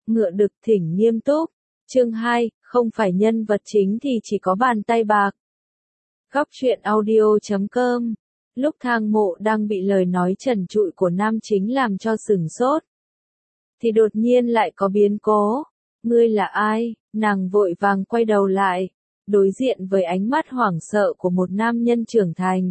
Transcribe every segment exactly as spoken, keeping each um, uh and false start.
Ngựa đực thỉnh nghiêm túc. Chương hai, không phải nhân vật chính thì chỉ có bàn tay bạc. Góc truyện audio chấm com. Lúc Thang Mộ đang bị lời nói trần trụi của nam chính làm cho sửng sốt, thì đột nhiên lại có biến cố. Ngươi là ai? Nàng vội vàng quay đầu lại, đối diện với ánh mắt hoảng sợ của một nam nhân trưởng thành.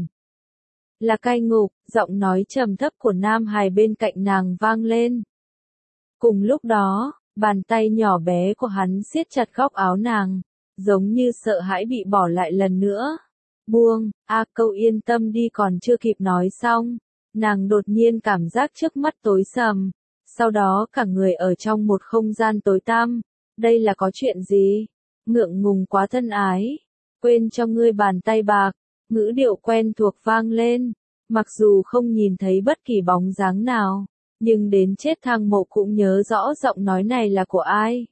Là Cai Ngục, giọng nói trầm thấp của nam hài bên cạnh nàng vang lên. Cùng lúc đó, bàn tay nhỏ bé của hắn siết chặt góc áo nàng, giống như sợ hãi bị bỏ lại lần nữa. Buông, a câu yên tâm đi còn chưa kịp nói xong, nàng đột nhiên cảm giác trước mắt tối sầm, sau đó cả người ở trong một không gian tối tăm. Đây là có chuyện gì? Ngượng ngùng quá thân ái, quên cho ngươi bàn tay bạc, ngữ điệu quen thuộc vang lên, mặc dù không nhìn thấy bất kỳ bóng dáng nào, nhưng đến chết Thang Mộ cũng nhớ rõ giọng nói này là của ai.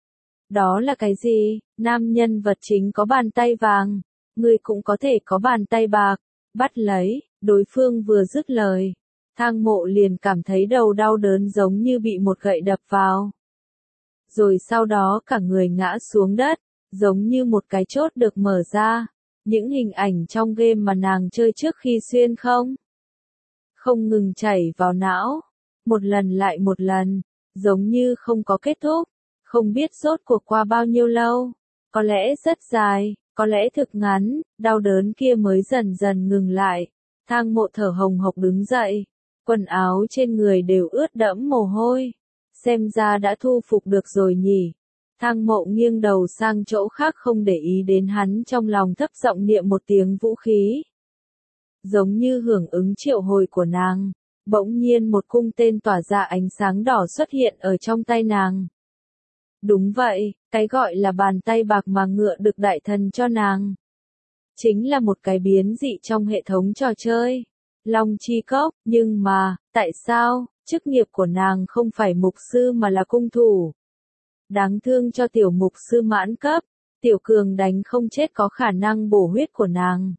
Đó là cái gì? Nam nhân vật chính có bàn tay vàng, ngươi cũng có thể có bàn tay bạc, bắt lấy. Đối phương vừa dứt lời, Thang Mộ liền cảm thấy đầu đau đớn giống như bị một gậy đập vào. Rồi sau đó cả người ngã xuống đất, giống như một cái chốt được mở ra. Những hình ảnh trong game mà nàng chơi trước khi xuyên không không ngừng chảy vào não, một lần lại một lần, giống như không có kết thúc. Không biết rốt cuộc qua bao nhiêu lâu, có lẽ rất dài, có lẽ thực ngắn, đau đớn kia mới dần dần ngừng lại. Thang Mộ thở hồng hộc đứng dậy, quần áo trên người đều ướt đẫm mồ hôi. Xem ra đã thu phục được rồi nhỉ. Thang Mộ nghiêng đầu sang chỗ khác không để ý đến hắn, trong lòng thấp giọng niệm một tiếng vũ khí. Giống như hưởng ứng triệu hồi của nàng, bỗng nhiên một cung tên tỏa ra ánh sáng đỏ xuất hiện ở trong tay nàng. Đúng vậy, cái gọi là bàn tay bạc mà Ngựa Đực đại thần cho nàng, chính là một cái biến dị trong hệ thống trò chơi Long Chi Cốc. Nhưng mà, tại sao, chức nghiệp của nàng không phải mục sư mà là cung thủ? Đáng thương cho tiểu mục sư mãn cấp, tiểu cường đánh không chết có khả năng bổ huyết của nàng.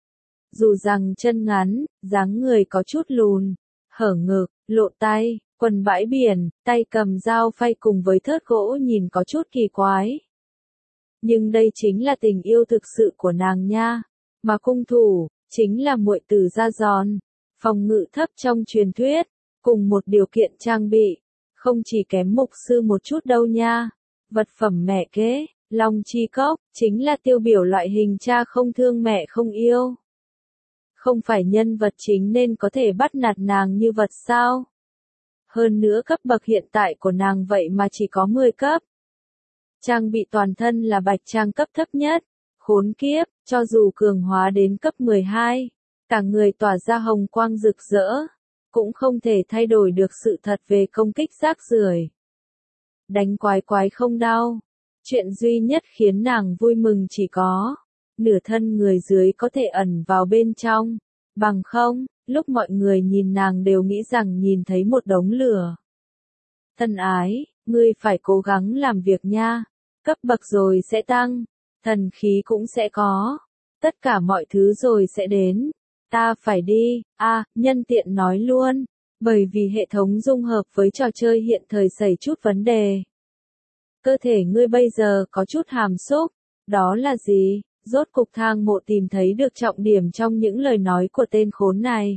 Dù rằng chân ngắn, dáng người có chút lùn, hở ngực, lộ tay, quần bãi biển, tay cầm dao phay cùng với thớt gỗ nhìn có chút kỳ quái. Nhưng đây chính là tình yêu thực sự của nàng nha. Mà cung thủ, chính là muội tử da giòn, phòng ngự thấp trong truyền thuyết, cùng một điều kiện trang bị, không chỉ kém mục sư một chút đâu nha. Vật phẩm mẹ kế, Long Chi Cốc, chính là tiêu biểu loại hình cha không thương mẹ không yêu. Không phải nhân vật chính nên có thể bắt nạt nàng như vật sao? Hơn nữa cấp bậc hiện tại của nàng vậy mà chỉ có mười cấp. Trang bị toàn thân là bạch trang cấp thấp nhất. Khốn kiếp, cho dù cường hóa đến cấp mười hai, cả người tỏa ra hồng quang rực rỡ, cũng không thể thay đổi được sự thật về công kích rác rưởi. Đánh quái quái không đau. Chuyện duy nhất khiến nàng vui mừng chỉ có nửa thân người dưới có thể ẩn vào bên trong, bằng không, lúc mọi người nhìn nàng đều nghĩ rằng nhìn thấy một đống lửa. Thân ái, ngươi phải cố gắng làm việc nha, cấp bậc rồi sẽ tăng, thần khí cũng sẽ có, tất cả mọi thứ rồi sẽ đến. Ta phải đi, a à, nhân tiện nói luôn, bởi vì hệ thống dung hợp với trò chơi hiện thời xảy chút vấn đề. Cơ thể ngươi bây giờ có chút hàm xúc, đó là gì? Rốt cục Thang Mộ tìm thấy được trọng điểm trong những lời nói của tên khốn này.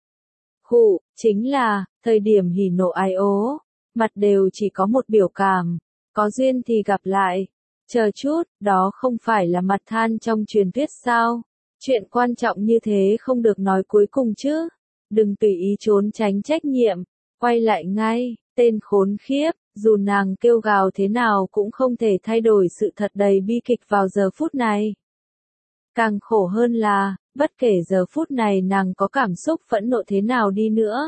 Khụ, chính là, thời điểm hỉ nộ ái ố, mặt đều chỉ có một biểu cảm, có duyên thì gặp lại. Chờ chút, đó không phải là mặt than trong truyền thuyết sao? Chuyện quan trọng như thế không được nói cuối cùng chứ. Đừng tùy ý trốn tránh trách nhiệm, quay lại ngay, tên khốn khiếp. Dù nàng kêu gào thế nào cũng không thể thay đổi sự thật đầy bi kịch vào giờ phút này. Càng khổ hơn là, bất kể giờ phút này nàng có cảm xúc phẫn nộ thế nào đi nữa,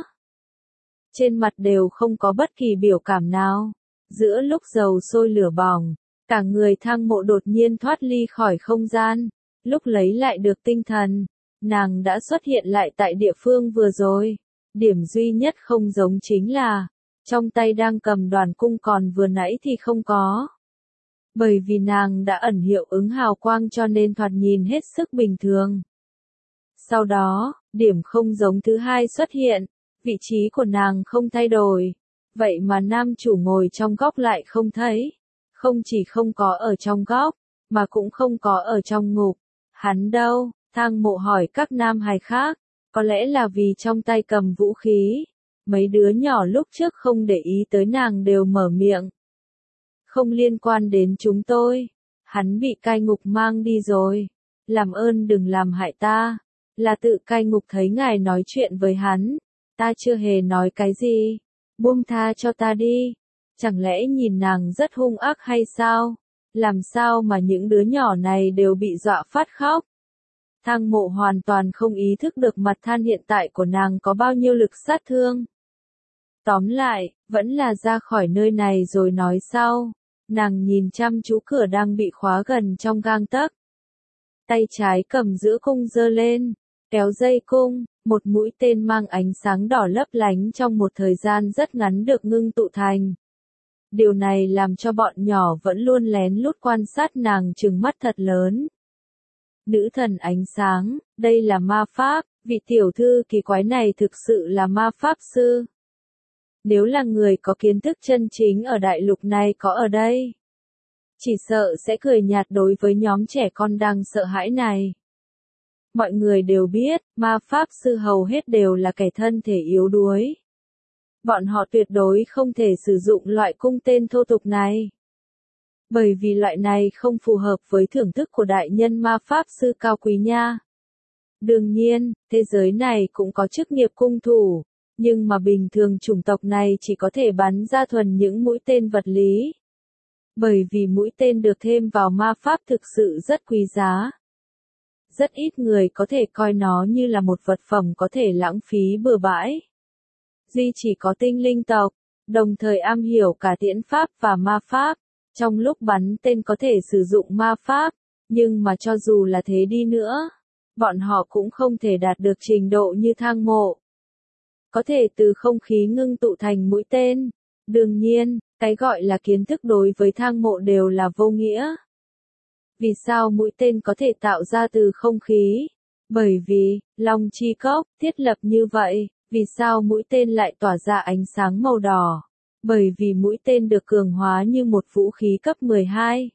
trên mặt đều không có bất kỳ biểu cảm nào. Giữa lúc dầu sôi lửa bỏng, cả người Thang Mộ đột nhiên thoát ly khỏi không gian. Lúc lấy lại được tinh thần, nàng đã xuất hiện lại tại địa phương vừa rồi. Điểm duy nhất không giống chính là, trong tay đang cầm đoàn cung còn vừa nãy thì không có. Bởi vì nàng đã ẩn hiệu ứng hào quang cho nên thoạt nhìn hết sức bình thường. Sau đó, điểm không giống thứ hai xuất hiện, vị trí của nàng không thay đổi, Vậy mà nam chủ ngồi trong góc lại không thấy. Không chỉ không có ở trong góc, mà cũng không có ở trong ngục. Hắn đâu? Thang Mộ hỏi các nam hài khác. Có lẽ là vì trong tay cầm vũ khí. Mấy đứa nhỏ lúc trước không để ý tới nàng đều mở miệng. Không liên quan đến chúng tôi. Hắn bị cai ngục mang đi rồi. Làm ơn đừng làm hại ta. Là tự cai ngục thấy ngài nói chuyện với hắn. Ta chưa hề nói cái gì. Buông tha cho ta đi. Chẳng lẽ nhìn nàng rất hung ác hay sao? Làm sao mà những đứa nhỏ này đều bị dọa phát khóc? Thang Mộ hoàn toàn không ý thức được mặt than hiện tại của nàng có bao nhiêu lực sát thương. Tóm lại, vẫn là ra khỏi nơi này rồi nói sau. Nàng nhìn chăm chú cửa đang bị khóa gần trong gang tấc. Tay trái cầm giữa cung giơ lên, kéo dây cung, một mũi tên mang ánh sáng đỏ lấp lánh trong một thời gian rất ngắn được ngưng tụ thành. Điều này làm cho bọn nhỏ vẫn luôn lén lút quan sát nàng trừng mắt thật lớn. Nữ thần ánh sáng, đây là ma pháp, vị tiểu thư kỳ quái này thực sự là ma pháp sư. Nếu là người có kiến thức chân chính ở đại lục này có ở đây, chỉ sợ sẽ cười nhạt đối với nhóm trẻ con đang sợ hãi này. Mọi người đều biết, ma pháp sư hầu hết đều là kẻ thân thể yếu đuối. Bọn họ tuyệt đối không thể sử dụng loại cung tên thô tục này. Bởi vì loại này không phù hợp với thưởng thức của đại nhân ma pháp sư cao quý nha. Đương nhiên, thế giới này cũng có chức nghiệp cung thủ, nhưng mà bình thường chủng tộc này chỉ có thể bắn ra thuần những mũi tên vật lý. Bởi vì mũi tên được thêm vào ma pháp thực sự rất quý giá. Rất ít người có thể coi nó như là một vật phẩm có thể lãng phí bừa bãi. Duy chỉ có tinh linh tộc, đồng thời am hiểu cả tiễn pháp và ma pháp. Trong lúc bắn tên có thể sử dụng ma pháp, nhưng mà cho dù là thế đi nữa, bọn họ cũng không thể đạt được trình độ như Thang Mộ. Có thể từ không khí ngưng tụ thành mũi tên. Đương nhiên, cái gọi là kiến thức đối với Thang Mộ đều là vô nghĩa. Vì sao mũi tên có thể tạo ra từ không khí? Bởi vì, Long Chi Cốc thiết lập như vậy. Vì sao mũi tên lại tỏa ra ánh sáng màu đỏ? Bởi vì mũi tên được cường hóa như một vũ khí cấp mười hai.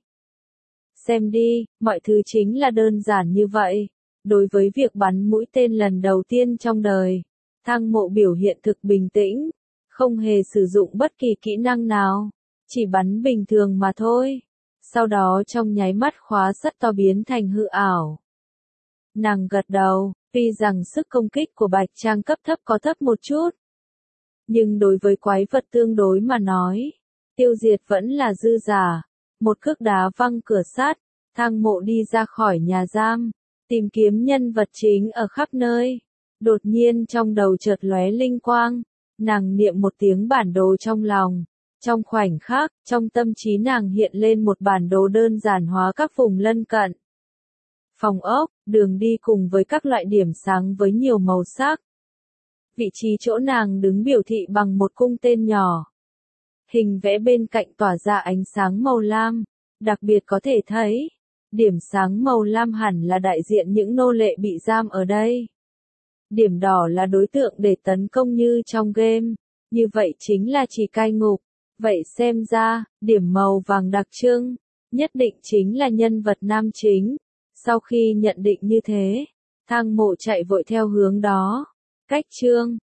Xem đi, mọi thứ chính là đơn giản như vậy. Đối với việc bắn mũi tên lần đầu tiên trong đời, Thang Mộ biểu hiện thực bình tĩnh, không hề sử dụng bất kỳ kỹ năng nào, chỉ bắn bình thường mà thôi. Sau đó trong nháy mắt khóa sắt to biến thành hư ảo. Nàng gật đầu, tuy rằng sức công kích của Bạch Trang cấp thấp có thấp một chút. Nhưng đối với quái vật tương đối mà nói, tiêu diệt vẫn là dư giả. Một cước đá văng cửa sắt, Thang Mộ đi ra khỏi nhà giam, tìm kiếm nhân vật chính ở khắp nơi. Đột nhiên trong đầu chợt lóe linh quang, nàng niệm một tiếng bản đồ trong lòng. Trong khoảnh khắc, trong tâm trí nàng hiện lên một bản đồ đơn giản hóa các vùng lân cận. Phòng ốc, đường đi cùng với các loại điểm sáng với nhiều màu sắc. Vị trí chỗ nàng đứng biểu thị bằng một cung tên nhỏ. Hình vẽ bên cạnh tỏa ra ánh sáng màu lam, đặc biệt có thể thấy, điểm sáng màu lam hẳn là đại diện những nô lệ bị giam ở đây. Điểm đỏ là đối tượng để tấn công như trong game, như vậy chính là chỉ cai ngục. Vậy xem ra, điểm màu vàng đặc trưng, nhất định chính là nhân vật nam chính. Sau khi nhận định như thế, Thang Mộ chạy vội theo hướng đó. Cách chương